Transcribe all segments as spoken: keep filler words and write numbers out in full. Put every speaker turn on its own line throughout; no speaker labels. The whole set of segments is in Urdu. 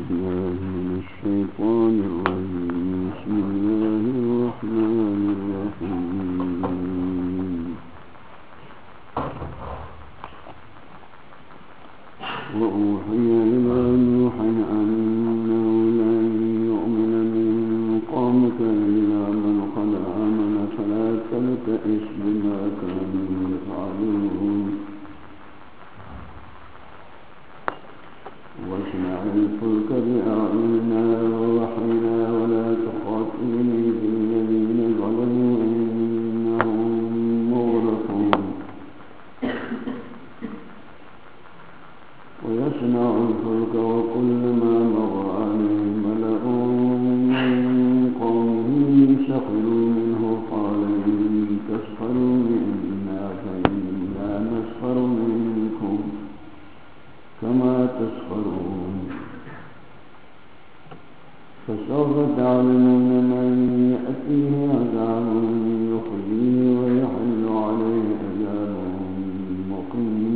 بالله من الشيطان الرجيم بسم الله الرحمن الرحيم وأوحي إلى نوح أنه لن يؤمن من قومك إلا من قد آمن فلا تبتئس بما كانوا يفعلون واصنع الفلك بأعيننا ووحينا ولا تخاطبني في الذين ظلموا إنهم مغرقون ويصنع الفلك وكلما مر عليه ملأ من قومه سخروا منه قال إن تسخروا منا فإنا نسخر منكم كما تسخرون فسوف تعلمون من يأتيه عذاب يخزيه ويحل عليه عذاب مقيم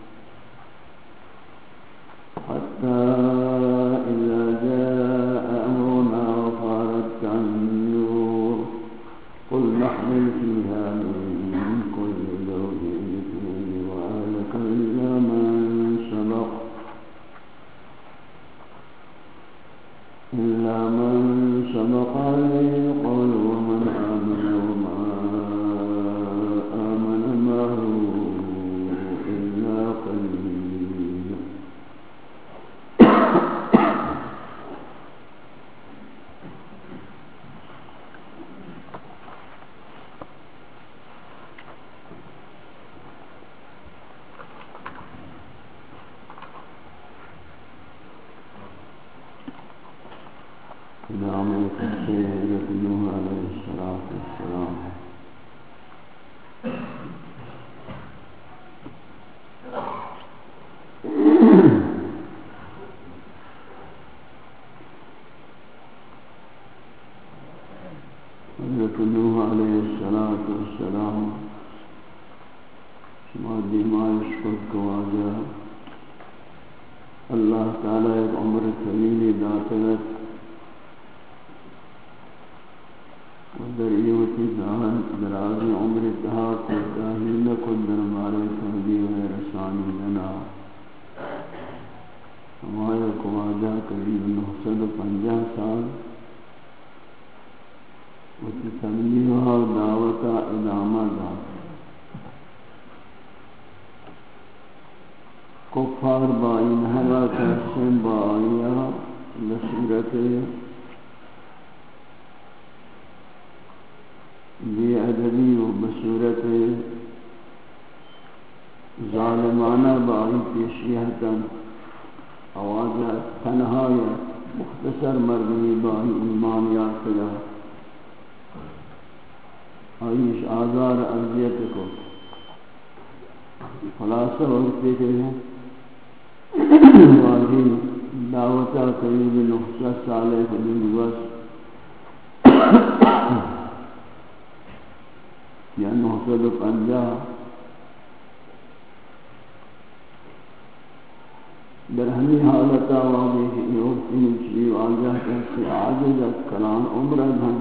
حتى إذا جاء أمرنا وفارت النور قل نحمل فيها من كل زوج اثنين وأهلك إلا من سبق إلا من سبق عليه القول ومن آمن وما آمن معه إلا قليل نعم سيدنا نوح عليه الصلاة والسلام حضرت نوح عليه الصلاة والسلام شما دیمائش خود کو آجا اللہ تعالی ایک عمر طویل داتت در ایوتی دان دراز عمر اتحاق کوتاہی لکن در مارے تهدی و رسانی لنا ہمارے قواجہ قریب نو سو پنجہ سال وتی تبلیغ و دعوت ادامہ دا کفار با این حلا تحسن با آیا بصورت بے ادبی و بصورت ظالمانہ بائی پیشیہتا آوازہ تنہائی مختصر مردمی بائی ایمان یافتگا آئیش آزار عذیت کو خلاصہ وقتی کے ہیں واضح دعوتہ قریب نحصہ سالے حدود وست یا نو سو پنجہ در ہمی حالتا واضح کہ یوکتین چلی واضح کہتے عاجز کلان عمرہ دھن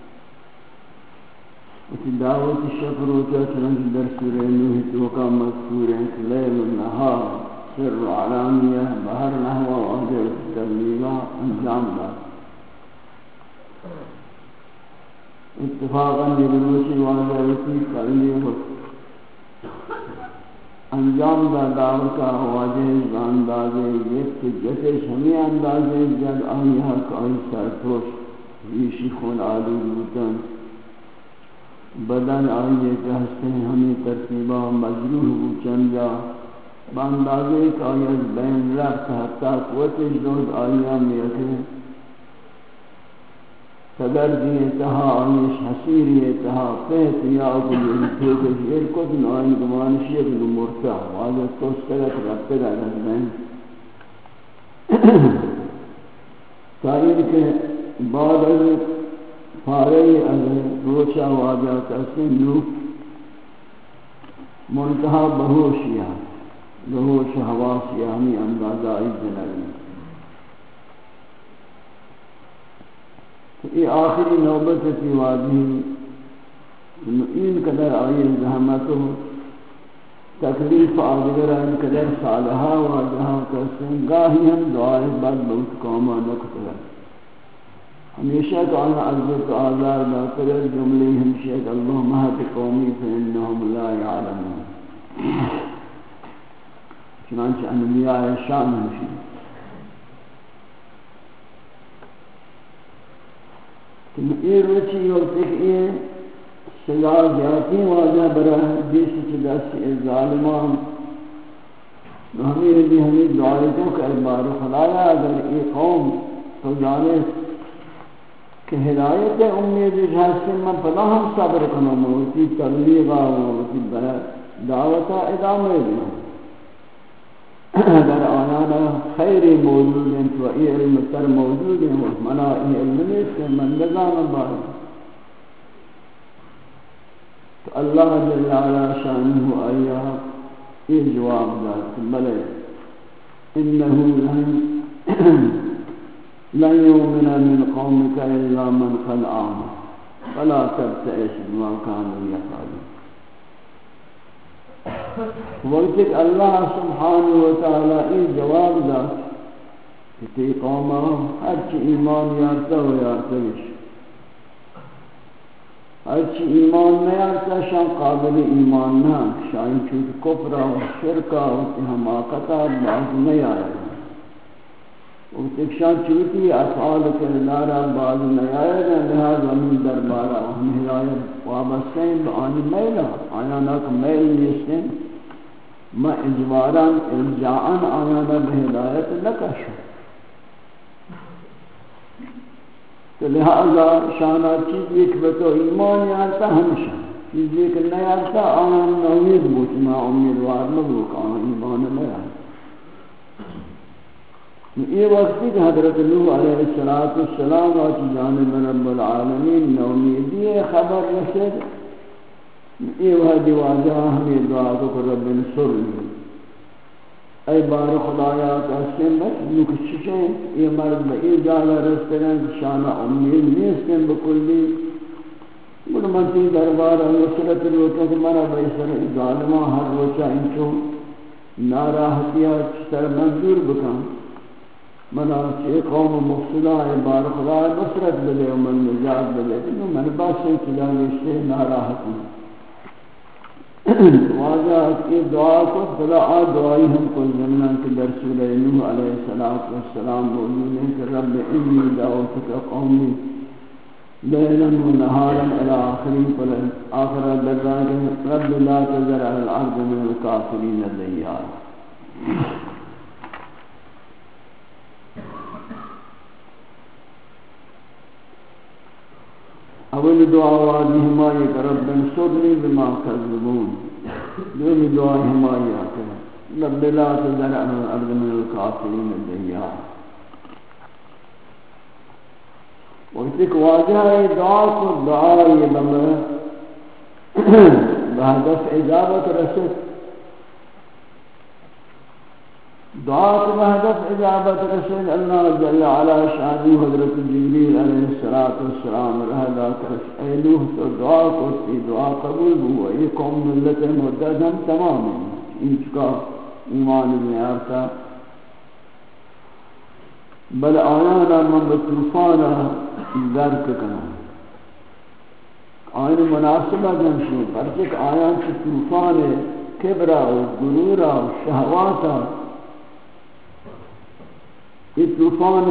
اسی دعوت شکر ہوتا چنانچہ در سورہ نوح توقع مذکور ہیں کہ لیل النہار سر علانیہ بہر نحو واضح تبلیغہ انجام دار اتفاقاً نگروشی واضح ہوتی قرلی وقت انجام دا دعوتا واضح اندازے ایک کہ جیسے شمی اندازے جد آئیہ کائی سرپوش ریشی خون آلود بوتن بدن آئیے کہ ہستے ہیں ہمیں ترتیبہ مجروح بوچن جا باندازے کائی از بین رفت حتی قوت جدود آئیہ میتے صدر دیئے تہا آئیش حسیری تہا فہت یا اکلی توکش ایرکت نائن گمانشیت گمورتا واضح توستگت رفت گا رہن تاہیر کے بعد از فارغ از روچہ واضح تحسن نوک منتہا بہوشیہ بہوش حواس یعنی اندازہ جنگی یہ آخری نوبت کی وادی این قدر آئی زحمت و تکلیف آدگر ان قدر صالحہ و جہاں کرسیں گاہی ہم دعائے بعد بہت قومہ نکتر ہمیشہ تو آنا عزت و آزار لا کرے جملی ہمشہ کہ اللہ مہد قومی فإنہم لا یعلمون چنانچہ انبیاء شان ہمشہ یہ روچی اور تک یہ سزا زیادتی واضح برا حدیث چدس ظالمان ہمیں بھی ہمیں دعائتوں کا اعبار خلایا اگر یہ قوم تو جانے کہ ہدایت امید جہاز میں پدا ہم صبر کنو موتی تبلیغا موتی دعوتا ادامہ دیا اگر آیانا خیر موجود ہیں تو ای علم تر موجود ہیں منا ای علم نیسے من نظام باری تو اللہ جل علا شانہ آیا یہ جواب دار بلے انہو لن لن یؤمن من قومک الا من قد آمن فلا تبتئس بما كانوا يفعلون وقت اللہ سبحانہ وتعالی ای جواب دا کہ تی قومہ ہرچی ایمان یارتا ہو یارتا بش ہرچی ایمان نیارتا شان قابل ایمان نہ شان چوت کفرہ و شرکہ و حماقتہ باز نیارتا وقت شان چوتی افعال کردارا باز نیارتا لہذا من دربارا ہم ہدایت وابستین بآنی میلہ آیا ناک میل نیستین ما اجباران ارجاعان آیانا بہدایت لکشو تو لہذا شانا چیز ایک بتو ایمان یارتا ہمشہ چیز ایک نیارتا آیان نوید بوچنا امیدوار مبروک آیان ایمان نیارتا یہ وقتی کہ حضرت نوح علیہ السلام واتی جانب رب العالمین نومیدی خبر رسد یہ وحدی واجہ ہمیں دعا کو رب نصر لی اے بار خدایا کہتے ہیں نکششیں یہ مرد بئی جالا رستگان شانہ امید نیستیں بکلی مرمتی دربار نصرت روکہ کہ مرا بیسر ظالمہ ہر روچہ انچو ناراحتیہ چتر منظور بکن منا چی قوم مفصلہ اے بار خدایا نصرت بلے ومن نجات بلے من باسیں چلا نشتے ناراحتی واجہ کی دعا کو خدا آ دعائی ہم کو زمنان کے در سورہ نوح علیہ السلام موجود ہے کہ رب انی دعوتک قومی لیلا و نہارا الى آخری آخر در رب لا تذر علی الارض من الکافرین دیار اول دعا وادی ہماری کہ رب انصرنی بما کذبون دومی دعا ہماری کہ رب لا تذر علی الارض من الکافرین دیار وقت ایک واجہ ہے دعا کو دعا یہ بمرہ بہدف اجابت رسد دعا کو بہدف اجابت رسد اللہ جل علا شانی حضرت جبریل علیہ السلام رہدہ کرس اے نوح تو دعا کو تی دعا قبول ہوا یہ قوم ملت مدد ہم تمام ہیں ان چکا ایمان میں آتا بل آیانا من بطوفانا درک کنا آیان مناسبہ جمشی پرچک آیان سے طوفان کبرا و غرورا و شہواتا یہ طوفان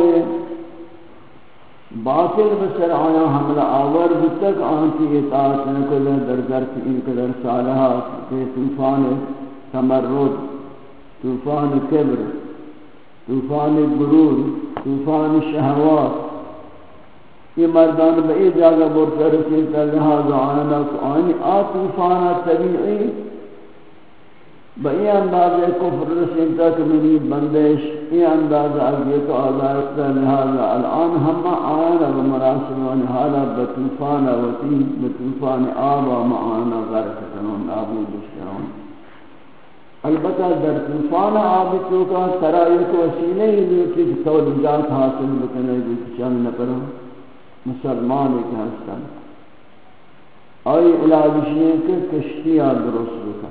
باطل بسر آیا حملہ آور بتک آنکی اطاعت نکلے در در کی انقدر صالحات کہ طوفان تمرد طوفان کبر طوفان غرور طوفان شہوات یہ مردان بئی جاگہ برتا رسیتا لہذا آنا کو آنی آ طوفانا طبیعی بئی اندازہ کفر رسیتا کہ منی بندش یہ اندازہ اگیت و آزارتا لہذا الان ہم آنا بمراسلون حالا بطوفان وطی بطوفان آبا معانا غرق کنون نابود کنون البتہ در طوفان آبتوں کا سرائیت وسیلے ہی لیے کہ توجیات حاصل بکنے بھی چل نہ کرو مسلمان کے ہستن آئی علاج نے کہ کشتیاں درست بکن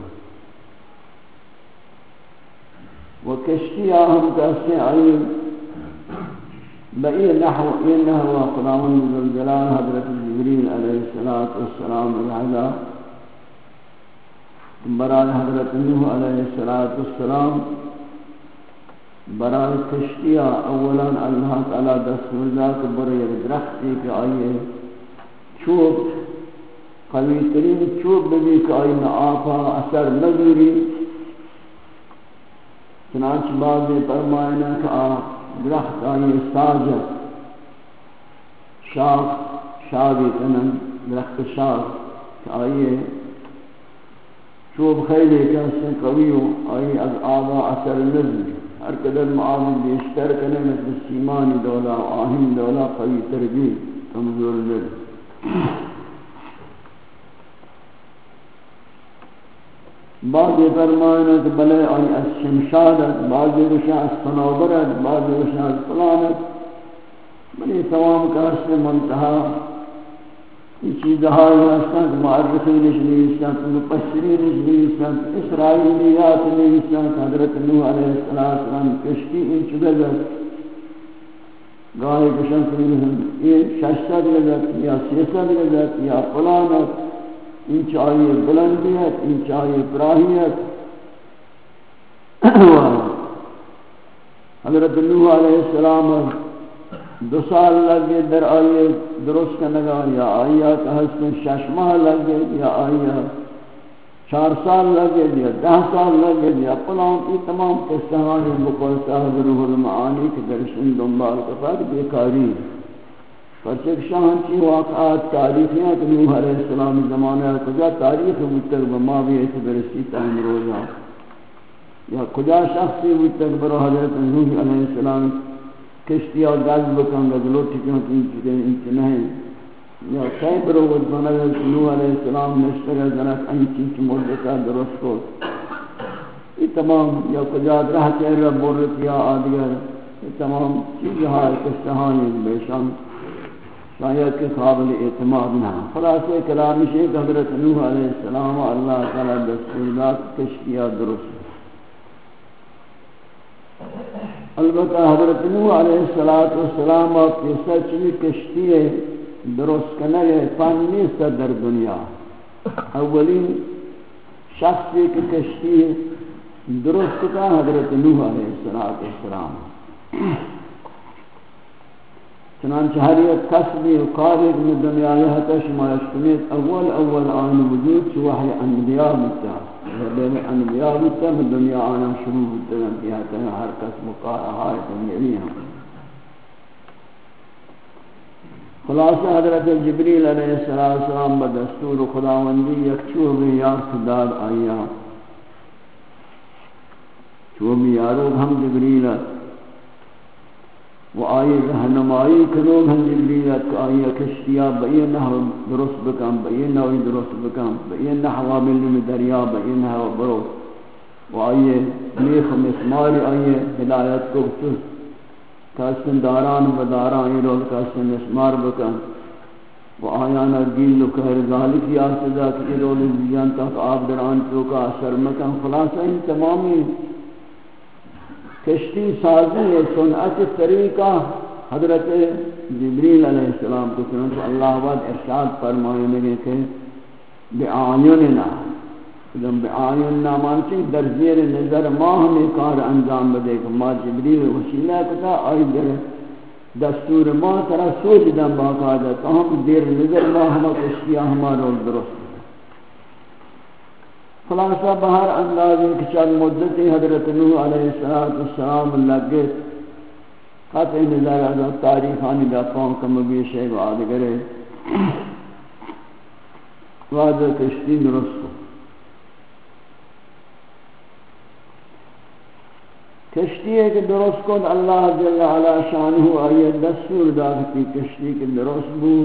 و کشتیاں ہم کہتے آئی بئی نحو یہ نحو خداوند ذوالجلال حضرت جبریل علیہ السلام العلا برائے حضرت نوح علیہ السلام برائے کشتیاں اولا اللہ تعالی دستور دا کہ برائے درختی کہ آئیے چوب قوی ترین چوب بھی کہ آئی نہ آپا اثر نگیری چنانچہ بعض فرمائنا کہ آ درخت آئیے ساجہ شاخ شاگی کنن درخت شاخ کہ آئیے چوب خیلی کہ اس سے قوی ہو آئی از آبا اثر نگیری ہر قدر معاون بیشتر کرنے مثل سیمانی دولا آہم دولا قوی تربی کمزور لگ بعض فرمائنا کہ بلے آئی از شمشادت بعض رشاہ از صنوبرت بعض رشاہ از فلانت بلی تمام کا اس سے منتحہ یہ چیزہائی ہستان کہ معرفین نشنیستان کہ مپسرین نشنیستان اسرائیلیات نشنیستان حضرت نوح علیہ السلام کشتی ان چگزت گاہی کشن کنیہم یہ ششتت گزت یا سیست گزت یا پلانت ان چاہیے بلندیت ان چاہیے پراہیت حضرت نوح علیہ السلام دو سال لگے در آئیے درست کنگا یا آئیہ کہ حسن شش ماہ لگے یا آئیہ چار سال لگے یا دہ سال لگے یا پلان کی تمام قصہانی بقول صاحب روح المعانی کے درشن دنبال کفاد بیکاری پرچک شاہن چی واقعات تاریخیاں کہ نوح علیہ السلام زمانہ کجا تاریخ متقب ما بھی ایسے برسی تاہم روزہ یا کجا شخصی متقب برو حضرت نوح علیہ السلام کشتی اور گاز بکن گزلو ٹکیوں کی چکے انچ نہیں یا کئی پروگت بناگر نوح علیہ السلام نشتگر جنک این چیز مردکہ درست کو یہ تمام یا کجاد رہ چہر رب بورت یا آدگر یہ تمام چیز ہائی کشتہانی بیشان شاید کے قابل اعتماد نہ خلاصے کلامی شیخ حضرت نوح علیہ السلام اللہ تعالی دستورات کشتیاں درست البتہ حضرت نوح علیہ السلام آپ کی سچوی کشتی درست کنگے پانی نیست در دنیا اولین شخصی کی کشتی درست کا حضرت نوح علیہ السلام چنانچہ ہر ایک قصبی و قابل میں دنیا یہاں شما اشتمیت اول اول آن وجود چو وحی انبیاء بتا بین انبیاء بتا میں دنیا آنا شروع بتا انتہا تنہ ہر قسم قارہائی دنیاوی ہم خلاصہ حضرت جبریل علیہ السلام بدستور خداوندی یک چوبی یار خداد آیا چوبی یارو ہم جبریل و آئی رہنمائی کنوگ ہم جبریلت کہ آئی کشتیا بئی نحو درست بکم بئی نحوی درست بکم بئی نحو ملیم دریا بئی نحو برو و آئی میخ مسماری آئی ہدایت کو چس کاسن داران و داران ایرول کاسن مسمار بکم و آیانا گیل و کہر ذالک یا سزا کہ ایرول زیان تک آب دران چوکا اثر مکم خلاصہ ان تمامی کشتی سازی سنعت طریقہ حضرت جبریل علیہ السلام کو چنانچہ اللہ وعد ارشاد فرمائے لگے کہ بِعَایُنِنَا جب بِعَایُنِنَا مانچہ در زیر نظر ما ہمیں کار انجام بدے کہ ما جبریل وسیلہ کتا آئی در دستور ما ترہ سوچ دن باقاعدہ تو ہم دیر نظر ما ہمیں کشتیاں ہمارا درست خلاصہ بہر اندازی کہ چند مدتی حضرت نوح علیہ السلام لگے قطع نظر از تاریخانی دفعوں کا مبیش ہے بعد گرے واضح کشتی درست کو کشتی ہے کہ درست کو اللہ جل علا شانہ آئیے دستور داکتی کشتی کے درست بو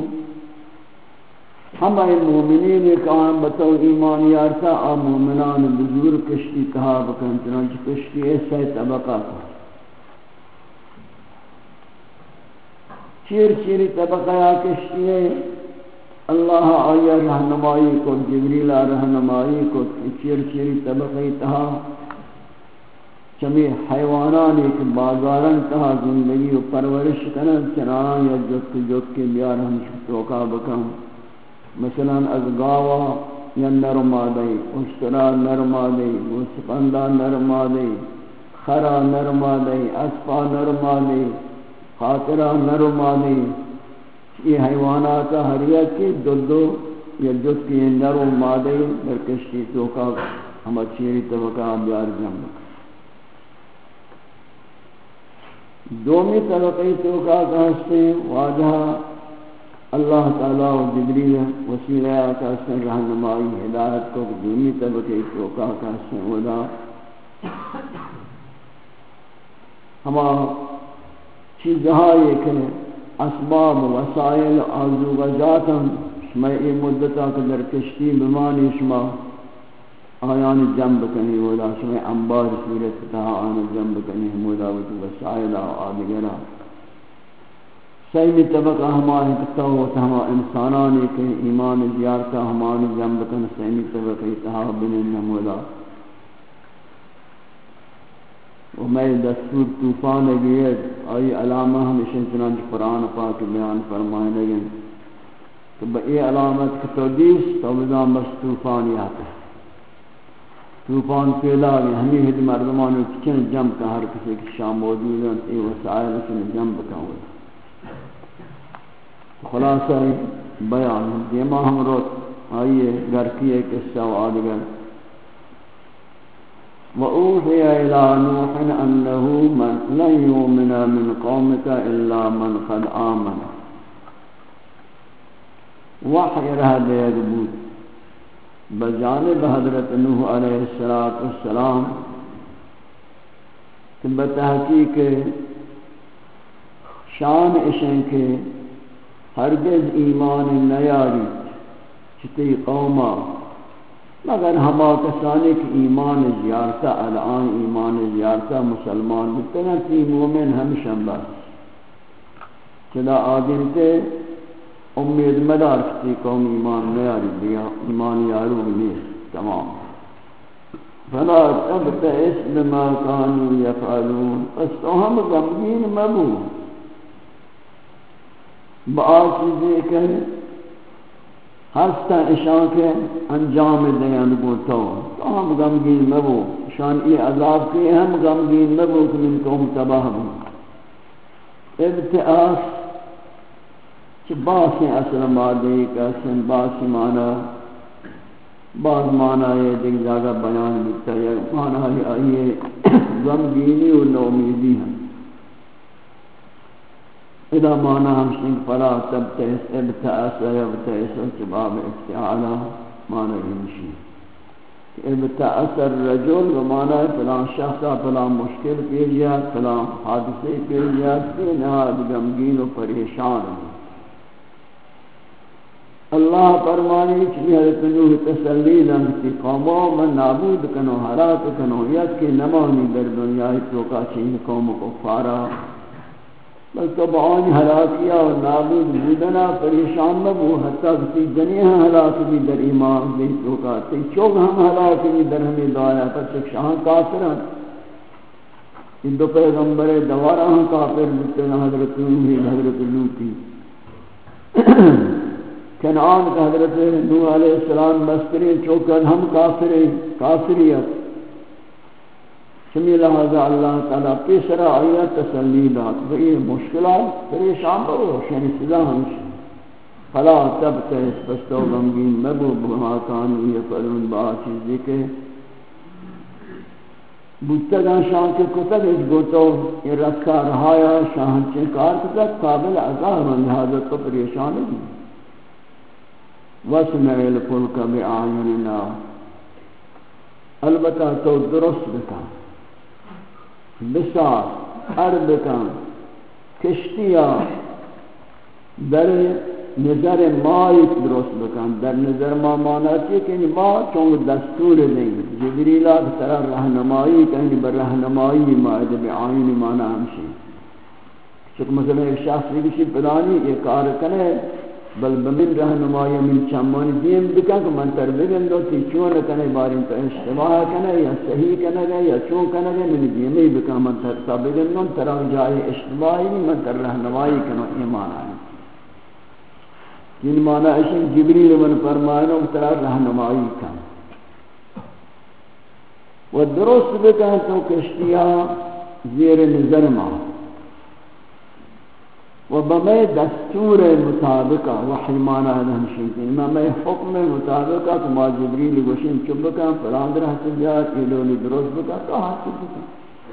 ہمیں مومنین کام بتو ایمان یارتا آ مومنان بزرگ کشتی کہا بکن چنانچہ کشتی ایسا طبقہ کا چیر چیری طبقہ کشتی ہے اللہ آیا رہنمائی کو جبریل رہنمائی کو چیر چیری طبقہ تہا چمی حیوانان ایک بازارن تہا زندگی و پرورش کنن چنان یا جت جت کے بیار ہم توقع بکم مثلا از گاوا یا نرمادی اشترا نرمادی وسپندہ نرمادی خرا نرمادی اسپا نرمادی خاطرہ نرمادی یہ حیوانات ہریت کی دو دو یا جت کی نرو مادی در کشتی توقع ہم چیری طبقہ بیار جمع دومی طبقی توقع کہتے ہیں واجہ اللہ تعالیٰ و جبریل وسیلہ کہتے ہیں رہنمائی ہدایت کو دومی طبقی توقع کہتے ہیں ودا ہما چیزہا یہ کہ اسباب وسائل آزوگا جاتاں شما ای مدتا کہ در کشتی بمانی شما آیان جنب کنی ودا شما انبار صورت تہا آن جنب کنی مودا وسائل آدگرہ سیمی طبقہ ہمارے کتا ہوتا ہما انسانانی کے ایمان زیارتا ہمانی جنب کن سیمی طبقہ تہا بنین مودا و میں دستور طوفان گئے آئی علامہ ہمیشہ چنانچہ قرآن پاک بیان فرمائے لگیں کہ بئی علامت کتو دیس تو بزان بس طوفان یاتا ہے طوفان پیدا گئے ہمیں ہد مردمانی چن جنب کا ہر کسی کی شام موجود ہیں ای وسائل چن جنب کا ہوتا خلاصہ بیان دیما ہم روت آئیے گھر کی ایک قصہ و آدگر وَأُوحِيَ إِلَى نُوحٍ أَنَّهُ مَنْ لَنْ يُؤْمِنَ مِنْ قَوْمِكَ إِلَّا مَنْ قَدْ آمَنَ وحی رہ دے بود بجانب حضرت نوح علیہ السلام کہ بتحقیق شان اشن کے ہرگز ایمان نیاری چتی قوما مگر ہما کسانی کی ایمان زیارتا الان ایمان زیارتا مسلمان بتنا تی مومن ہمشن بس چلا آدم تے امید مدار کتی قوم ایمان نیاری دیا ایمان یارو نیست تمام فلا تبتئس بما كانوا يفعلون پس تو ہم غمگین مبو بآ چیزیں کہ ہستا اشان کے انجام دیان بوتو تو ہم غمگین مبو شان ای عذاب کے ہم غمگین مبو کہ من قوم تباہ بو ابتئاس چھ باسی اصل مادی کا سن باسی مانا بعض مانا یہ دیکھ جاگہ بیان بکتا ہے مانا یہ غمگینی و نومیدی ہیں اذا مانا ہمشنگ فلا تبتئس ابتئس یبتئس جباب افتعالا مانا ہمشی ابتئس الرجل و مانا فلان شخصا فلان مشکل پیجیات فلان حادثے پیجیات کہ نہاد غمگین و پریشان اللہ فرمانی چلی حضرت نوح تسلی لنگتی قوموں من نابود کنو حرات کنو یک کی نمانی در دنیای توقع چین قوم کو فارا بل تو بعانی حلاکیہ و نابود بودنا پریشان مبو حتی کسی جنیہ حلاک بھی در ایمان دی توقع تی چوک ہم حلاک بھی در ہمیں دعایا پر چک شاہاں کافران ان دو پیغمبر دوارا ہم کافر بودنا حضرت نوحی حضرت لوتی کنعان کا حضرت نوح علیہ السلام مستری چوکر ہم کافری کافریت سمی لہذا اللہ تعالیٰ پیسرا آیت تسلی دات بئی مشکلات پریشان بہو شنی سزا ہمشی فلا تب تیس پستو غمگین مبو بہا کانو یفعلون با چیزی کے بودتگان شان کے کتب اس گوتو یہ رکھا رہایا شاہن چنکار کتب قابل عذاب لہذا تو پریشان ہے وَاسْمَعِ الْفُلْكَ بِأَعْيُنِنَا البتہ تو درست بکا بساس عرب کن کشتیا در نظر مائی درست بکن در نظر ما ماناتی کہ ما چونگ دستور دیں جبریلہ طرح رہنمائی کہیں بر رہنمائی مائد بعین مانا ہمشی چونکہ مثلا ایک شخص کسی پلانی یہ کار کرے بل بمن رہنمائی من چمانی دیم بکن کہ من تر بگن دو تی چون کنے بارین تو اشتباہ کنے یا صحیح کنے گے یا چون کنے گے من دیمی بکن من تر تا بگن دو ترا جائے اشتباہی نہیں من تر رہنمائی کنو ایمان آئی جن معنی اشن جبریل من فرمائنو ترا رہنمائی کن و درست بکن تو کشتیاں زیر نظر ماں و بمے دستور مطابقہ وحی مانا ہمشین کہ میں حکم مطابقہ کہ ما جبریل گوشن چبکا فلاند رہت جات ایلونی درست بکا تو حاصل بکا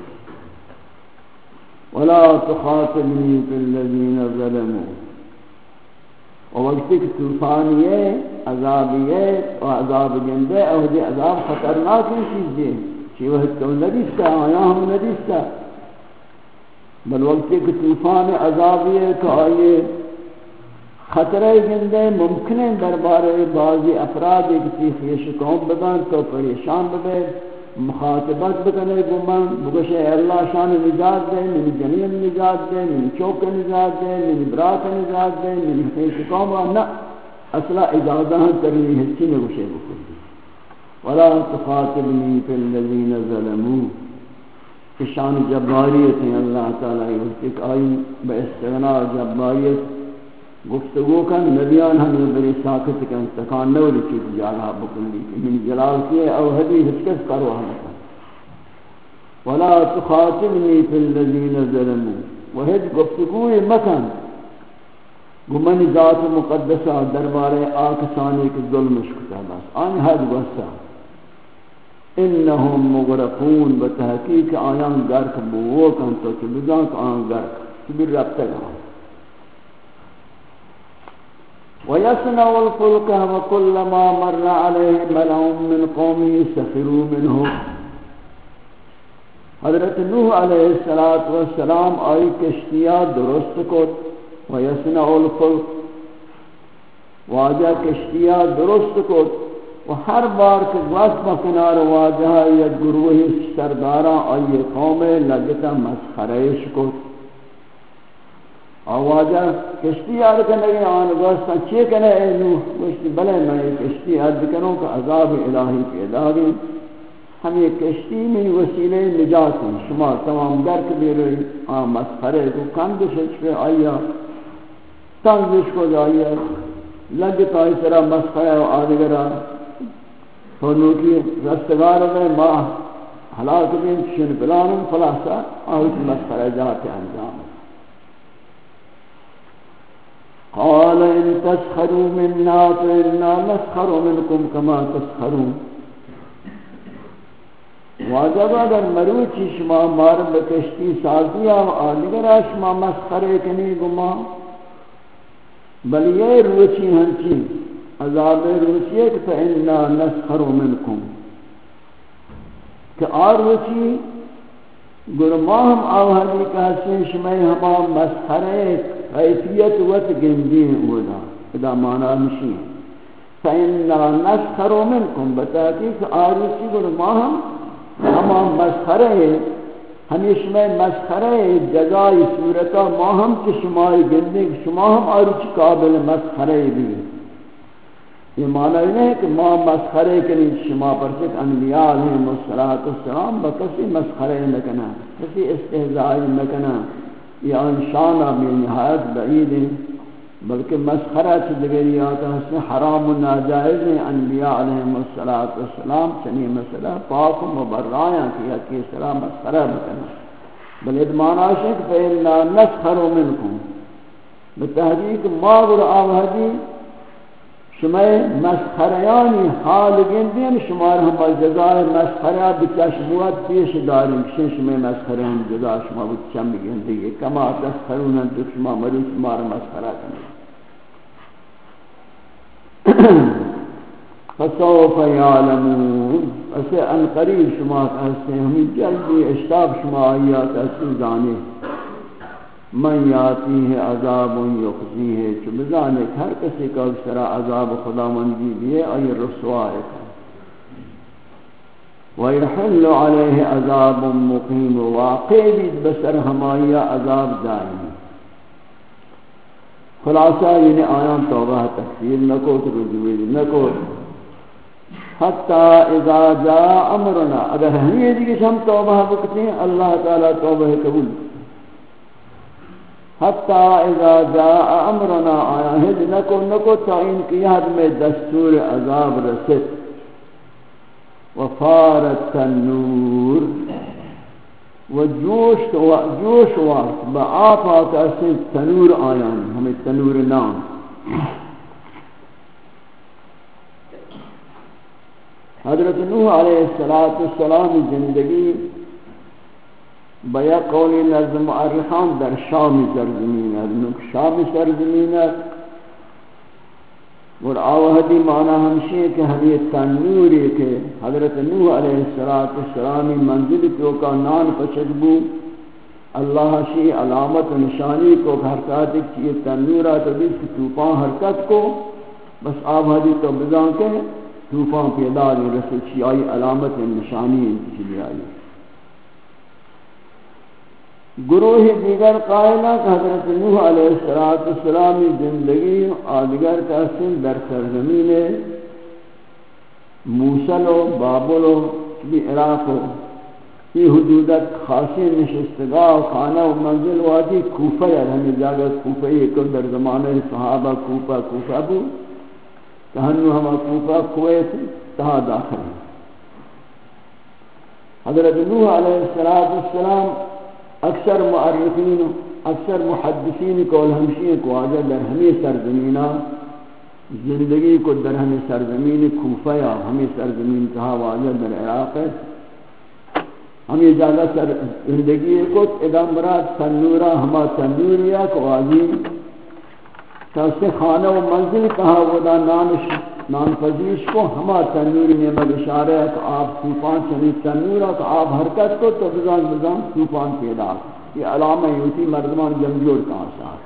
ولا تخاطبنی فی الذین ظلموا و وقتی کہ طوفانیے عذابیے و عذاب جندے او دی عذاب خطرناک چیز دی چی وقت تو ندیستا آیا ہم ندیستا بل وقتی کہ طوفان عذابی ہے کہ آئیے خطرہ گندے ممکن ہے دربارے بعضی افراد ایک تیخیش قوم بدن تو پریشان بدے مخاطبت بکنے گمان بگوشے اللہ شان نجات دے من جنین نجات دے من چوک نجات دے من برات نجات دے من خیش قوم نا اصلا اجازہ ترینی حصی میں گوشے بکلی ولا تخاطبنی فی الذین ظلموا کہ شان جباریت ہیں اللہ تعالی ایک آئی با استغناء جباریت گفتگو کا نبیان ہمیں بری ساکت کا انتقان نوری چیز جاگہ بکلی من جلال کیے او حدیث کس کرو ہمیں ولا تخاطبنی فی الذین ظلموا وحد گفتگو مکن گمن ذات مقدسہ دربارے آکسانی کے ظلم شکتا بس آن حد وسا انہم مغرقون بتحقیق آیان گرک بووکن تو چبزان کہ آن گرک چبیر ربتا گا وَيَسْنَوُ الْفُلْكَ وَكُلَّمَا مَرَّ عَلَيْهِ مَلَأٌ مِّنْ قَوْمِهِ سَخِرُوا مِنْهُ حضرت نوح علیہ السلام آئی کشتیاں درست کو وَيَسْنَوُ الْفُلْكَ واجہ کشتیاں درست کو و ہر بار کہ واسطہ کنار واجہ یا گروہی سرداراں آئی قوم لگتا مسخرش کو آواجہ کشتی یاد کرنے گئے آن واسطہ چی کنے اے نوح گوشتی بلے میں کشتی یاد کروں کہ عذاب الہی پیدا گئی ہم یہ کشتی میں وسیلے نجات ہیں شما تمام درک بھی رہی آن مسخرے کو کندشش پہ آیا تنگش کو جائیے لگتا اس طرح مسخرے و آدگرہ تو نوکی رستگار میں ماہ حلاک بین شن بلانم خلاصہ آہوش مسخرہ جاتے انجام قال ان تسخروا منا فإنا نسخر منكم كما تسخرون واجب اگر مروچی شما مار بکشتی سازیا و آدگرہ شما مسخرے کنی گما بل یہ روچی ہنچی عذاب روچی ہے کہ فإنا نسخر منكم کہ آر روچی گرماہم آوہدی کا حسین شمائی ہما مسخرے حیثیت وقت گندین اولا ادا مانا مشین فإنا نسخر منكم بتاتی کہ آر روچی گرماہم ہما مسخرے ہمیش میں مسخرے جزائی صورتا ماہم کے شمائی گندین شما ہم آر روچی قابل مسخرے بھی یہ معنی نہیں ہے کہ ما مسخرے کنی شما پر سک انبیاء علیہ السلام بکسی مسخرے نکنا کسی استہزائی نکنا یہ انشانہ میں نہایت بعید ہے بلکہ مسخرہ چلگری آتا ہے اس میں حرام و ناجائز ہیں انبیاء علیہ السلام چنی مسئلہ پاک و مبرایاں کیا کہ اس طرح مسخرہ بکنا بل ادمانا شک فإنا نسخر منکم بتحقیق ما گر آوہدی شمائے مسخریانی حال گندین شمار ہم جزائے مسخرہ بچشبوت پیش داریں کشن شمائے مسخریان جزا شما بچشم گندگی کما تسخرون انتو شما مری شمار مسخرہ کرنے فسوف یعلمون اسے انقریب شما کہتے ہیں ہمیں جلدی اشتاب شما آئیات اسی جانے من یاتی ہے عذاب یخزی ہے چو بزانے ہر کسی کا اسرا عذاب خدا مندی دیئے اور یہ رسوائے کا وَيَحِلُّ عَلَيْهِ عَذَابٌ مُقِيمٌ واقع بھی بسر ہمایا عذاب دائمی خلاصہ یعنی آیان توبہ تکفیر نکو تو رجوع نکو حتی اذا جاء امرنا اگر ہم یہ دیکھ ہم توبہ بکتے ہیں اللہ تعالی توبہ قبول حتی اذا جاء امرنا آیا ہد نکو نکو تا ان کی حد میں دستور عذاب رسد وفارت النور و جوش و جوش وقت با آپ آتا سے تنور آیان ہمیں تنور نام حضرت نوح علیہ السلام زندگی بیا قول نظم معرخان در شام سرزمین ہے شام سرزمین ہے اور آوہدی معنی ہمشی ہے کہ ہمیں تنوری کہ حضرت نوح علیہ السلام منزل تو کا نان پچکبو اللہ شی علامت نشانی کو حرکات کی تنورہ تبیس کی طوفان حرکت کو بس آوہدی تو بزان کے طوفان پیدا رسل چی آئی علامت نشانی انتشلی آئی گروہ دیگر قائلہ کہ حضرت نوح علیہ السلام زندگی آدگر کا سن در سرزمین موصل و بابل و بھی عراق و یہ حدودت خاصی نشستگاہ خانہ و منزل وادی کوفہ ہے ہمیں جاگہ کوفہ یہ کل در زمانہ صحابہ کوفہ کوفہ بو تہنو ہما کوفہ کویت تہا داخل ہے حضرت نوح علیہ السلام اکثر معرفین اکثر محدثین کو ہمشی کو آجا در ہمیں سرزمینہ زندگی کو در ہمیں سرزمین کوفہ یا ہمیں سرزمین تہا واجہ در عراق ہے ہمیں جاگہ سر زندگی کو ادا مراد تنورہ ہما تنوریا کو آجی تاسے خانہ و منزل کہا ودا نانش نان پذیش کو ہما تنوری میں اشارہ ہے کہ آپ طوفان چنی تنورہ کہ آپ حرکت کو تو بزان بزان طوفان پیدا یہ علامہ یوتی مردمان جمجور کا آثار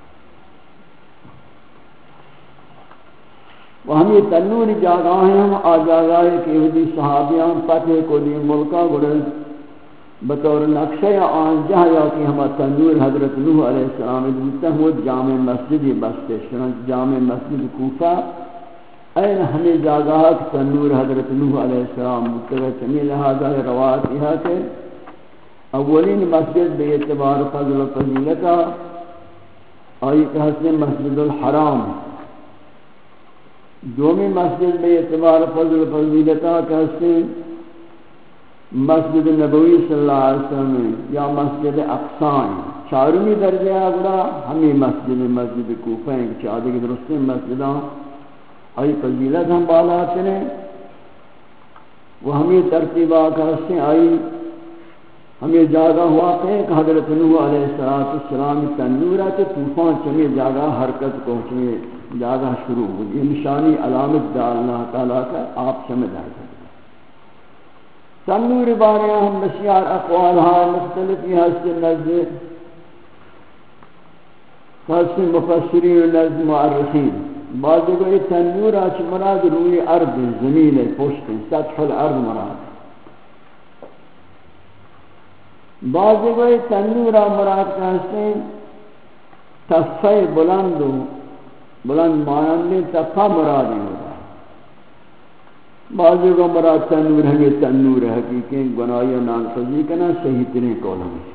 وہ ہم یہ تنوری جاگاہ ہیں ہم آجاگاہ کہ یہودی صحابیان فتح کو دی ملکہ گرے بطور نقشہ آن جہاں یا کہ ہما تنور حضرت نوح علیہ السلام دیتا ہے وہ جامع مسجد بستے شرنچ جامع مسجد کوفہ این ہمیں جاگاہ تنور حضرت نوح علیہ السلام متبع چمی لہذا روایت یہ کہ اولین مسجد بے اعتبار فضل و فضیلتا آئی کہ حسن مسجد الحرام دومی مسجد بے اعتبار فضل و فضیلتا کہ حسن مسجد نبوی صلی اللہ علیہ وسلم یا مسجد اقصان چارمی درجہ اگلا ہمیں مسجد مسجد کوفہ ہیں کہ چاہتے کہ درستے مسجداں آئی فضیلت ہم بالا چلیں وہ ہمیں ترتیبہ کرستے آئی ہمیں جاگہ ہوا کہ حضرت نوح علیہ السلام تنورہ کے طوفان چمیں جاگہ حرکت کو چمیں جاگہ شروع ہو یہ نشانی علامت دا اللہ تعالیٰ کا آپ سمجھ آئے تنور بارے ہم بسیار اقوال ہاں مختلف یہ حسن نزد حسن مفسرین و نزد معرخین بعض کوئی تنور آچ مراد روی ارض زمین پشت سطح الارض مراد بعض کوئی تنور مراد کہتے ہیں تفہ بلند و بلند مانندی تفہ مرادی ہوگا بعض کو مراد تنور ہے تنور ہے حقیقی گناہی نان فضی کنا صحیح ترین قول ہے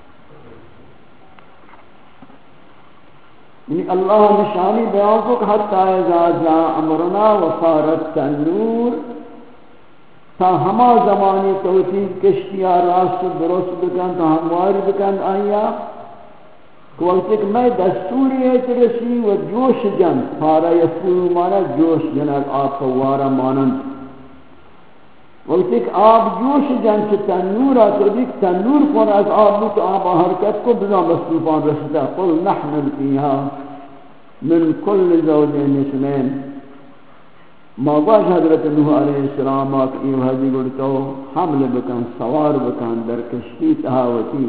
یعنی اللہ نشانی بیان کو کہ حتی اذا جاء امرنا وصارت تنور تا ہما زمانی توتید کشتیا راست درست بکن تا ہمواری بکن آیا کہ وقت ایک میں دستوری ہے ترسی و جوش جن پارا یسور مانا جوش جنک آپ فوارا مانند وقت ایک آب جوش جن چھ تنور آتا دیکھ تنور کن از آب بود آب حرکت کو بزن بس طوفان رستا قل نحمل فیہا من کل زوجین اثنین ما باش حضرت نوح علیہ السلام آک ایو حضی گڑتو حمل بکن سوار بکن در کشتی تہاوتی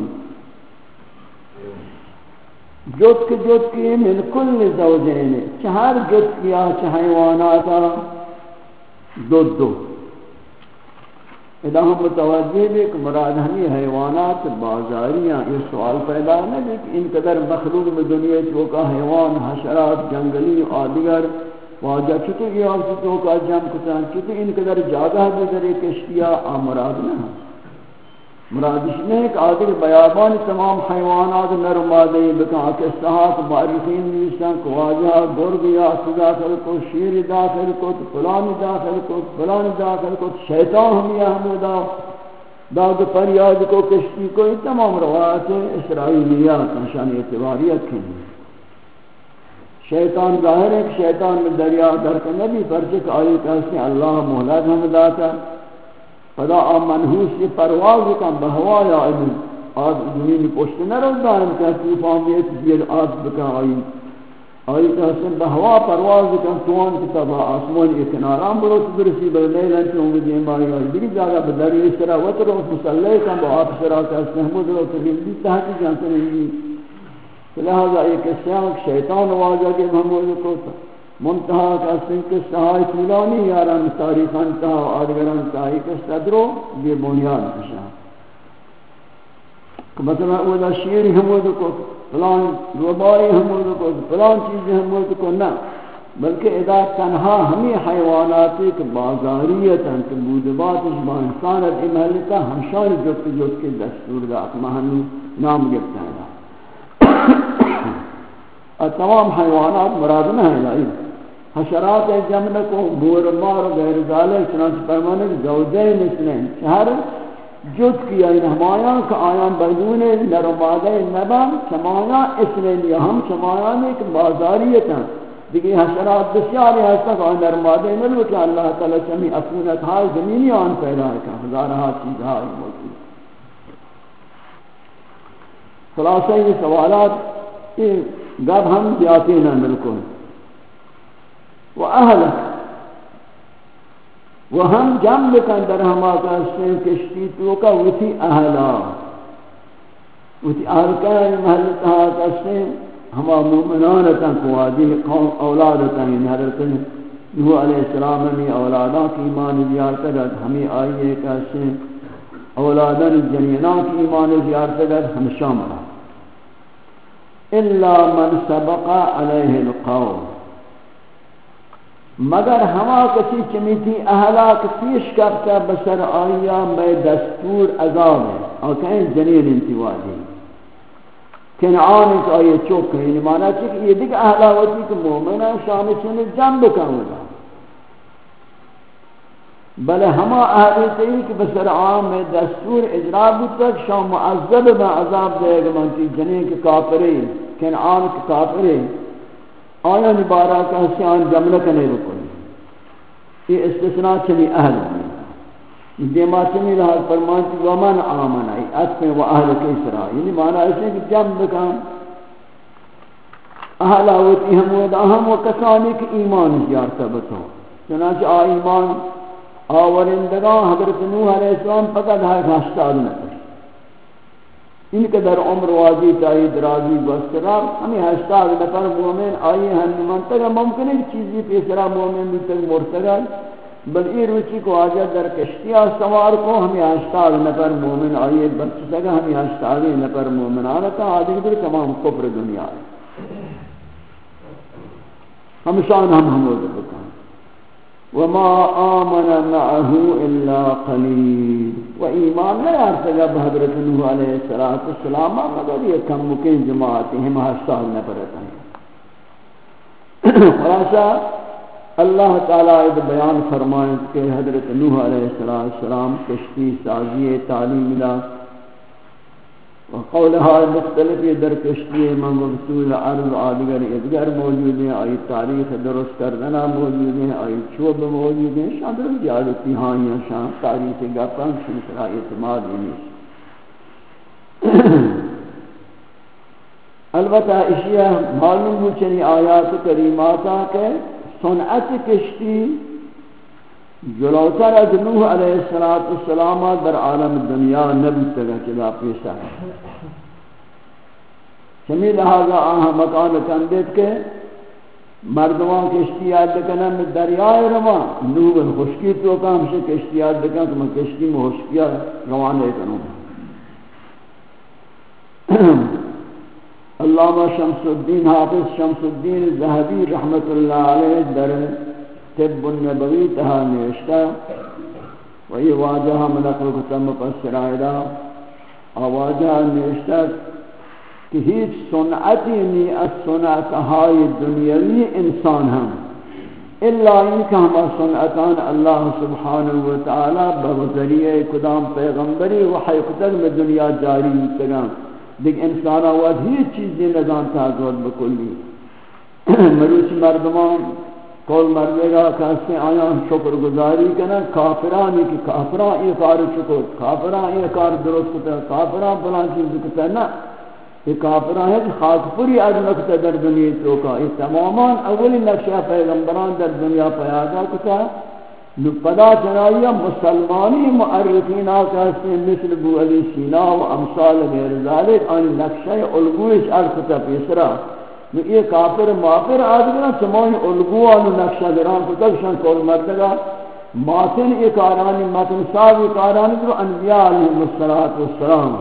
جت کے جت کی من کل زوجین چہر جت کیا چہ حیواناتا دو دو اذا ہم متوجہ بھی کہ مراد ہمیں حیوانات بازاریاں، یہ سوال پیدا نہ کہ ان قدر مخلوق میں دنیا تو کا حیوان، حشرات، جنگلی اور دیگر واجہ چھتے یہ اور چھتوں کا جمع کتان چھتے ان قدر جاگہ بھی در ایک اشتیاء آمراد نہ مراد اس نے کہ آدھر بیابان تمام حیوانات نرمادی بکا کہ صحات معرفین نیستان کو واجہ گرگ یا داخل کو، شیر داخل کو، فلان داخل کو، فلان داخل کو، شیطان ہم یا حمودہ داد پریاد کو، کشتی کو، یہ تمام روایات اسرائیلیات نشان اعتباریت کی شیطان ظاہر ہے کہ شیطان میں دریا درک نبی پرچک آئی کہتے ہیں اللہ محلت ہم داتا فدا منحوس یہ پرواز کا بہوا یا علم آج زمین پشت نہ رکھتا ہے کہ طوفان بیت دیر آج بکا آئی آئی کہتے ہیں بہوا پرواز کا توان کتابا آسمان ایک کناران برو تدرسی بلیل انتی ہوں گے دیم آئی آئی دیکھ جاگا بدری اس طرح وطر و مسلح کا بہت سرا کہتے ہیں حمود رو تبیل دی تحقی جانتے ہیں لہذا ایک سیاق شیطان واجہ کے محمود کو منتہا کا سنک سہائی طولانی یاران تاریخ انتہا و آدگران تاہی کے صدروں یہ بنیاد نشان مثلا اولا شیر حمود کو فلان ربائی حمود کو فلان چیز حمود کو نہ بلکہ ادا تنہا ہمیں حیواناتی کہ بازاریتا کہ بودباتش با انسانت امہلتا ہمشان جوت جوت کے دستور دا اکمہنی نام گفتا ہے اور تمام حیوانات مراد نہ ہیں لائی حشرات جمع کو بور مار و غیر ذالک چنانچہ فرمانے کہ زوجین اثنین شہر جد کیا ان ہمایاں کا آیان بدون نرمادہ نبام چمایاں اثنین یا ہم چمایاں ایک بازاریتا دیکھیں حشرات بسیاری ہستا کہ آن نرمادہ نلو کہ اللہ تعالی چمی افونت ہائی زمینی آن پیدا ہے کہ ہزارہا چیز ہائی موجود خلاصہ یہ سوالات یہ گب ہم جاتے ہیں بالکل وہ اہلک وہ ہم جم بکن در ہما کا سین کشتی تو کا وتی اہلا وتی اہلکان محلتہا کا سین ہما مومنانتا کو آدھی قوم اولادتا ان حضرت نوح علیہ السلام ہمیں اولادان کی ایمان زیارت گد ہمیں آئیے کا سین اولادان جنینان کی ایمان زیارت گد ہم شامل الا من سبق علیہ القول مگر ہما کسی چمیتی اہلاک پیش کرتا بسر آیا میں دستور عذاب ہے اور کہیں جنین انتواجی کنعان ایک آئیے چوک کہیں یعنی مانا چاہیے یہ دیکھ اہلا ہوتی کہ مومنہ شام چنے جنب کروں گا بلے ہما اہلی تھی کہ بسر عام میں دستور اجراب تک شام معذب با عذاب دے گا منتی جنین کے کافرے کنعان کے کافرے آیا نبارہ کا حسیان جملہ کنے بکنی یہ استثناء چلی اہل ہوئی دیما چلی رہا فرمانتی ومن آمن آئی اتفیں و اہل کسرا یعنی معنی اسے کہ جمع بکن اہل آوتی ہمود اہم و کسانی کی ایمان زیارتا بتو چنانچہ آ ایمان آورندگان حضرت نوح علیہ السلام فقط ہے ہشتاد نفر ان کے در عمر واضی تائی درازی بسترا ہمیں ہشتاد نفر مومن آئی ہم منتگا ممکن ہے چیزی پیسرا مومن بھی تک مرتگا بل ای روچی کو آجا در کشتیاں سوار کو ہمیں ہشتاد نفر مومن آئی بچ سکا ہمیں ہشتاد نفر مومن آنتا آدھے در تمام کفر دنیا ہے ہم شان ہم حمود بکن وما آمن معه الا قلیل و ایمان نہیں آرسگا بحضرت نوح علیہ السلام مگر یہ کم مکین جماعتی ہم ہشتاد نفرتا ہیں خلاصہ اللہ تعالیٰ اد بیان فرمائیں کہ حضرت نوح علیہ السلام کشتی سازی تعلیم لا وقولها مختلف در کشتی من رسول عرض آدگر ادگر موجود ہیں آئی تاریخ درست کردنا موجود ہیں آئی چوب موجود ہیں شاہ در زیادتی ہائیاں شاہ تاریخ گپاں شنکرہ اعتماد نہیں البتہ اشیاء معلوم ہو چنی آیات کریماتا کہ صنعت کشتی جلوتر از نوح علیہ السلام در عالم دنیا نبی تگا چلا پیسا ہے چمی لہذا آہا مکان کندید کے مردمان کشتی یاد کنن میں دریائے رواں نوب خشکی تو کام سے کشتی یاد کنن کہ میں کشتی میں خشکیاں روانے کروں. علامہ شمس الدین حافظ شمس الدین ذہبی رحمت اللہ علیہ در طب النبوی تہا نوشتا و یہ واجہ منقل کتب مفسر آئیدہ آواجہ نوشتا کہ ہیچ صنعتی نی از صنعتهای دنیاوی انسان ہم الا انکہ ہم صنعتان اللہ سبحانہ وتعالی بذریعہ کدام پیغمبری وحی کتب میں دنیا جاری تگام دیکھ انسان آواز ہیچ چیزیں نظام تحضرت بکلی مروچ مردمان کول مردے گا کہتے آیا شکر گزاری کرنا کافرانی کی کافران یہ کار شکر کافران یہ کار درست کتا کافران بلان چیز کتا نا یہ کافران ہے خاک پوری از نکتا در دنیا توکا یہ تمامان اولی نقشہ پیغمبران در دنیا پیادا کتا نپدا چنائیہ مسلمانی معرفین آکا سے مثل بو علی سینا و امثال غیر ذالک آنی نقشہ الگوش ارکتا پیسرا یہ کافر مافر آدھگرہ چمانی الگوان و نقشہ گران کتا شان کول مردگا ماتن ایک آرانی ماتن صاحب ایک آرانی در انبیاء علیہ السلام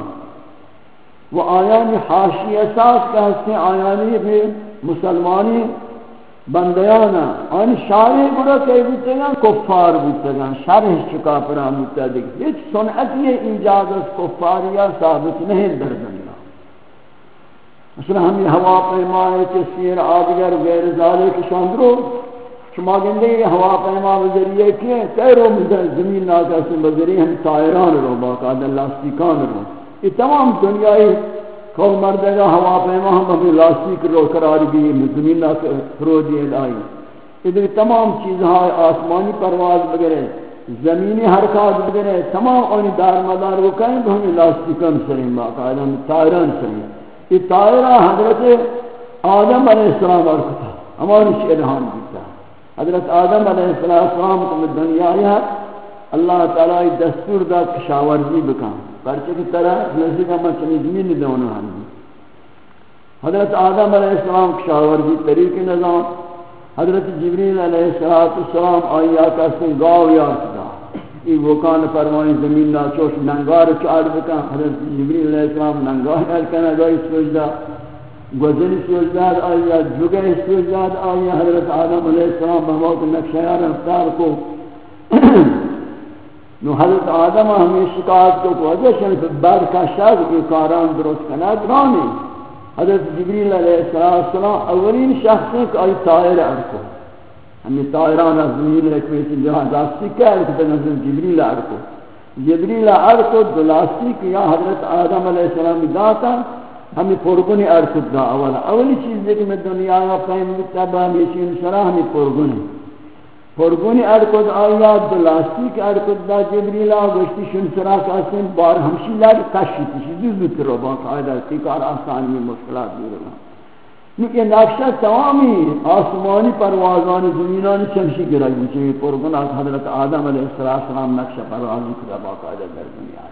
و آیانی حاشی اساس کہتے ہیں آیانی بھی مسلمانی بندیانا آن شارع گڑا کئی بودتے گا کفار بودتے گا شرح چکا پرام بودتا دیکھ یہ سنعتی ایجاد از کفاریا ثابت نہیں در دنیا مثلا ہمیں ہوا پیمائے کے سیر آدگر غیر ذالک شاندرو شما گندے یہ ہوا پیما بذریعے کیے تیرو مدر زمین ناکہ سے بذریعے ہم طائران رو باقاعدہ لاستیکان رو یہ تمام دنیای کول مردے گا ہوا پیما ہم ہمیں لاستیک رو قرار بھی زمین ناکہ فروجی ادائی ادھر تمام چیزہاں آسمانی پرواز بگرے زمینی حرکات بگرے تمام آنی دار مدار کو کہیں تو ہمیں لاستیکان سرین باقاعدہ ہم طائران سرین یہ طائرہ حضرت آدم علیہ السلام ارکتا ہماری شیرحان بیتا حضرت آدم علیہ السلام کو دنیا ہے اللہ تعالی دستور دا کشاورزی بکن پرچہ کی طرح نزدیک ہم چنی زمین دونوں ہیں حضرت آدم علیہ السلام کشاورزی طریق نظام حضرت جبریل علیہ السلام آیا کسی گاو یاد دا یہ وکان فرمائیں زمین ناچوش ننگار چار بکن حضرت جبریل علیہ السلام ننگار الکن اگائی سوجدہ گوزن سوجداد آیا جگہ سوجداد آیا حضرت آدم علیہ السلام بہت نقشیار افطار کو نو حضرت آدم ہمیں شکایت کو کو حضرت بعد کا شاید کے کاران درست کنا درانی حضرت جبریل علیہ السلام اولین شخص کہ آئی طائر ارکو ہمیں طائران از زمین رکھوے سے جہاں لاستیک ہے کہ نظر جبریل ارکو جبریل ارکو دو لاستیک یا حضرت آدم علیہ السلام داتا ہمیں پرگنی ارکد دا اولا اولی چیز ہے کہ میں دنیا کا فہم متبع میشین سرا ہمیں پرگنی پرگنی ارکد آیات دو لاستیک ارکد دا جبریل آگوشتی شن سرا کاسن بار ہمشی لگ کشی تیشی دوز بیتر رو باقاعدہ تکار آسانی مشکلات بھی رہا لیکن نقشہ تمامی آسمانی پروازانی زمینانی چمشی گرائی بچے پرگن از حضرت آدم علیہ السلام نقشہ پروازی کدا باقاعدہ در دنیا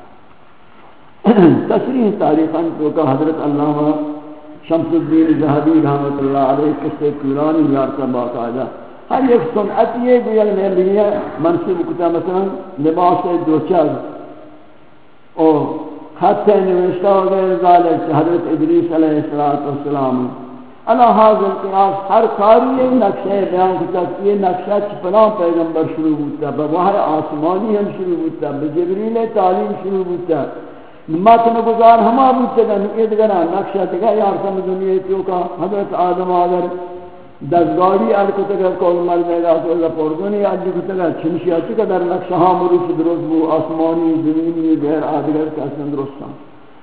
تصریح تاریخاً تو کہ حضرت علامہ شمس الدین ذہبی رحمت اللہ علیہ قصے قرآنی یارتا باقاعدہ ہر ایک سنعت یہ گویا میں لیے منصب کتا مثلا لباس دوچر اور خط نوشتہ وغیر ذالک حضرت ادریس علیہ السلام اللہ حاضر القیاس ہر کاری نقشہ بیان کتا یہ نقشہ چپنا پیغمبر شروع ہوتا بوہر آسمانی ہم شروع ہوتا بجبریل تعلیم شروع ہوتا ماتن گزار ہما بودتے گا نقید گنا نقشہ تگا یارتم دنیا کیوں کا حضرت آدم آگر دزگاری ارکتے گا کول مردے گا تو اللہ پرگونی آجی کتے گا چنشی آچی کا در نقشہ ہاں مروف درست بو آسمانی زمینی غیر آدگر کسن درستان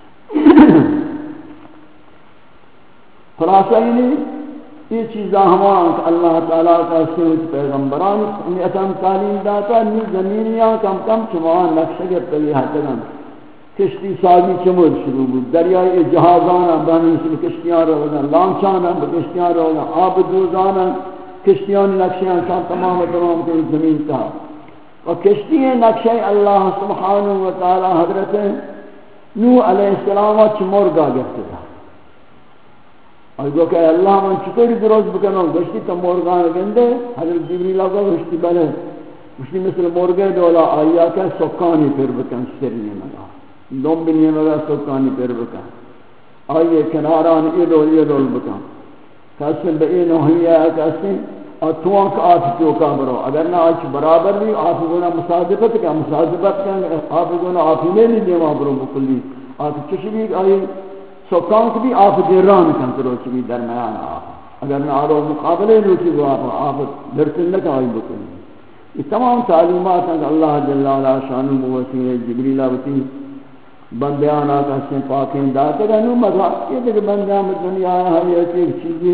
خلاصہ ہی یہ چیزاں ہمان کہ اللہ تعالیٰ کا سوچ پیغمبران نیتاً تعلیم داتا نی زمینیاں کم کم چمان نقشہ کے پلی حتگاں کشتی سازی چمود شروع بود دریائے جہازانا بہنی کشتیاں روزاں لانچانا بکشتیاں روزاں آب دوزانا کشتیاں نقشیاں شاہ تمام تمام کے زمین کا اور کشتی نقشہ اللہ سبحانہ وتعالی حضرت نوح علیہ السلام چمرگا گفتے تھا اور گو کہ اللہ من چطوری درست بکنو گشتی تا مرغان گندے حضرت جبریل آگا گشتی بلے گشتی مثل مرغے دولا آیا کہ سکانی پر بکن سرنی مگا دوم بنی مگا سکانی پر بکن آئیے کناران ایدول ایدول بکن کسی بئی نوحیہ ہے کسی اتوان کا آتی چوکا برو اگر نہ آج برابر بھی آتی گونا مصادفت کا مصادفت کا آتی گونا آتی میں نہیں دیما برو بکلی آتی چشی بھی آئی سکان کی بھی آتی دیران کن کرو چی درمیان آتی اگر نہ آرو مقابلے لوٹی گو آتی آتی درکن لکا آئی بکلی یہ تمام تعلیمات ہیں کہ اللہ جل علیہ شان موسیع جبریل آتی بندیان آتا سے پاکیں داتے گا نو مزا یہ دیکھ بندیان دنیا ہے یہ ایک چیزی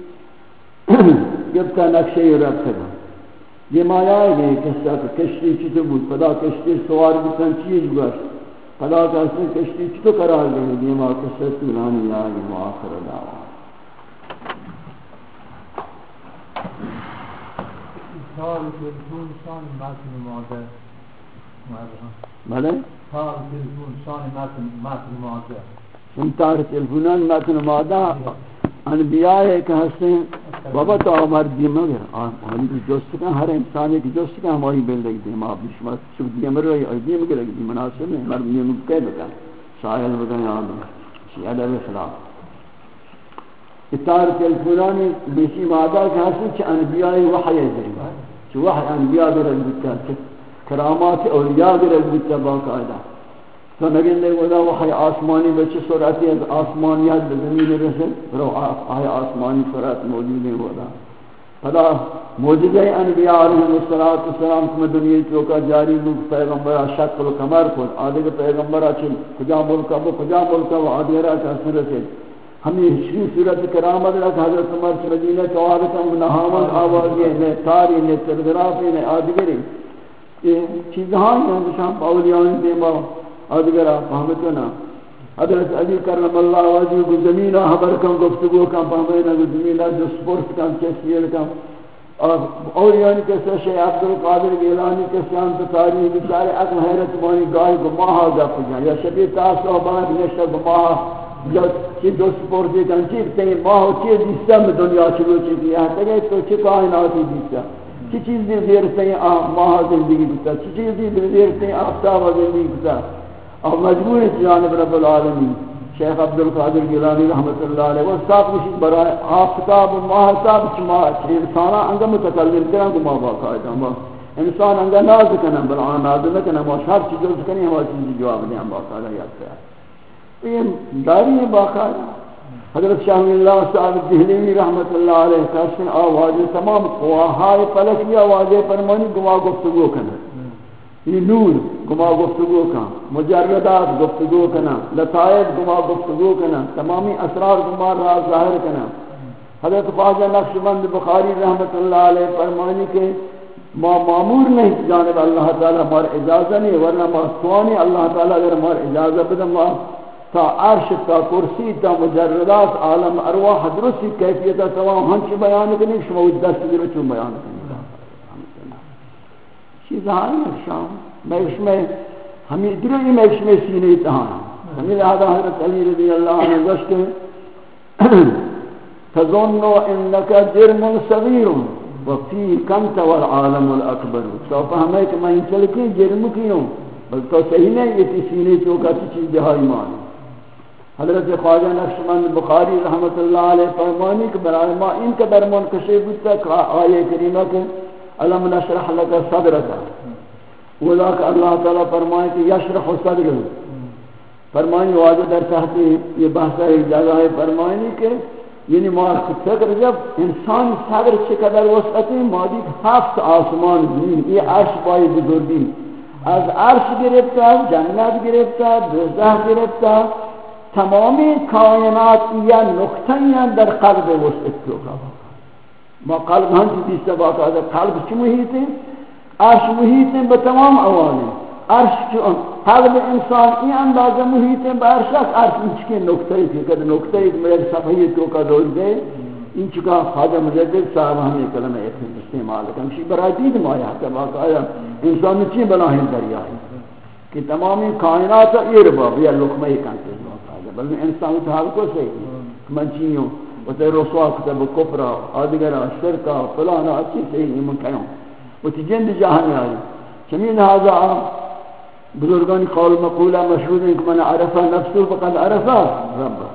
جب کا نقشہ یہ رب تھا یہ مایا ہے یہ قصہ کہ کشتی چیزیں بود پدا کشتی سوار بکن چیز گوشت پدا کہتے کشتی چیزیں قرار دیں یہ مایا قصہ سولانی آگے مآخر دعوان
سال تلفون شان متن ماده
بله؟
سال تلفون شان متن متن ماده
سمتار تلفونان متن ماده انبیاء ایک ہستے ہیں بابا تو ہماری دیمہ گیا ہم جوست کا ہر انسانی کی جوست کا ہماری بلدگی دیمہ آپ نشمات شکر دیمہ رہی اور دیمہ گیا لگی مناسب نہیں ہمارے دیمہ کہہ بکا سائل بکا یہاں بکا شیعہ علیہ السلام اتار تلفونانی بیسی مادہ کہ ہستے چھ انبیاء وحی ذریعہ چھ وحی انبیاء در بکا کرامات اولیاء در بکا باقاعدہ تو نگن دے گودا وحی آسمانی بچے سراتی ہے آسمانیات بزمین رسل رو آئی آسمانی سرات موجود ہے گودا فدا موجود ہے انبیاء علیہ السلام کم دنیا چوکا جاری لوگ پیغمبرہ شک القمر کھول آدھے کے پیغمبرہ چھل کجا ملکہ وہ کجا ملکہ وہ آدھے رہا کسن رسل ہمیں شریف صورت کرامت رکھ حضرت عمر سے مدینہ چوارکم نحامت آوازی نے تاری نے تلگرافی نے آدھگری یہ چیزہاں ہیں شام پاولیان دیما آدھگر آپ فہمتو نا حضرت علی کرم اللہ وجہ کو زمینہ حبر کم گفتگو کم فہمینا کو زمینہ جو سپورٹ کم چیسیر کم اور یعنی کسا شیع عبدالقادر گیلانی کسان تتاری بچارے اقل حیرت مانی گاہی کو ماہا گفت جائیں یا شبیر تاثر بانک نشتر بماہا یا چی دو سپورٹ دیکھن چیز تین ماہو چیز دیستا میں دنیا چلو چیز یہاں تگے تو چی کائناتی دیستا چی چیز دی دیر تین ماہا زندگی دیستا چی چیز دی دیر تین آفتاب زندگی دیستا اور مجبور ہے جانب رب العالمین شیخ عبدالقادر گیلانی رحمت اللہ علیہ وہ صاحب مشید برائے آفتاب و ماہتاب چما انسانا انگا متکلم کرن کو ماں باقاعدہ انسان انگا ناز کنن بلعان ناز نکنن ہم ہر چیز جوز کنی ہم چیزی جواب دیں باقاعدہ یاد کریں یہ داری ہے باقاعدہ حضرت شاہ اللہ صاحب دہلیمی رحمت اللہ علیہ کہتے ہیں آواز تمام قواہائے پلکی آوازیں پرمانی گواہ گفتگو کنن یہ نور گما گفتگو کا مجردات گفتگو کنا لطائف گما گفتگو کنا تمامی اسرار گما راز ظاہر کنا حضرت خواجہ نقشبند بخاری رحمت اللہ علیہ فرمانی کہ ما معمور نہیں جانب اللہ تعالی ہمار اجازہ نہیں ورنہ ما سوانی اللہ تعالی اگر ہمار اجازہ بدن ما تا عرش تا کرسی تا مجردات عالم ارواح درستی کیفیتا تمام ہنچی بیان کنی شما دست دیرو چون بیان کنی چیزہاں شام میں اس میں ہمیں دروئی میں اس میں سینے تہاں ہمیں لہذا حضرت علی رضی اللہ عنہ گوشت تظنو انکا جرم صغیر وفی کنت والعالم الاکبر تو فہمیں کہ میں چلکی جرم کیوں بل تو صحیح نہیں یہ تی سینے چوکا تی چیز دہائی مانی حضرت خواجہ نقشبند بخاری رحمت اللہ علیہ فرمانی کہ برای ما ان کا در منکشے بودتا آیے کریمہ کے علم نشرح لکا صدرکا ولاک اللہ تعالیٰ فرمائے کہ یشرح صدر فرمائیں واجہ در تحتی یہ بحثہ ایک جگہ ہے فرمائیں کہ یعنی فکر جب انسان صدر چقدر وسعتی مادی ہفت آسمان زمین یہ عرش پائی بزرگی از عرش گرفتا جنت گرفتا دوزخ گرفتا تمامی کائنات یا نقطہ یا در قلب وسعت لوگا ما قلب ہم کی دیستا باقا ہے قلب چی محیط ہے عرش محیط ہے بتمام عوالم عرش چون قلب انسان این اندازہ محیط ہے بعرش عرش انچکے نقطہ ہے کہ نقطہ ہے کہ میرے صفحی تو کا دور گئے ان چکا خواجہ مجدد صاحب ہمیں کلمہ استعمال ہے ہمشی برای دید مایا ہے باقا ہے انسان چی بلاہیں دریا ہے کہ تمامی کائنات ایربا بیا لقمہ کانتے باقا ہے بلکہ انسان اتحال کو سے من چیوں وتے رسوا کتب کفر ادگر شرک فلانا اچھی صحیح مکھوں وتے جند جہان آئی چمین هذا بزرگان قول مقولہ مشہور ہے کہ من عرف نفسه فقد عرف رب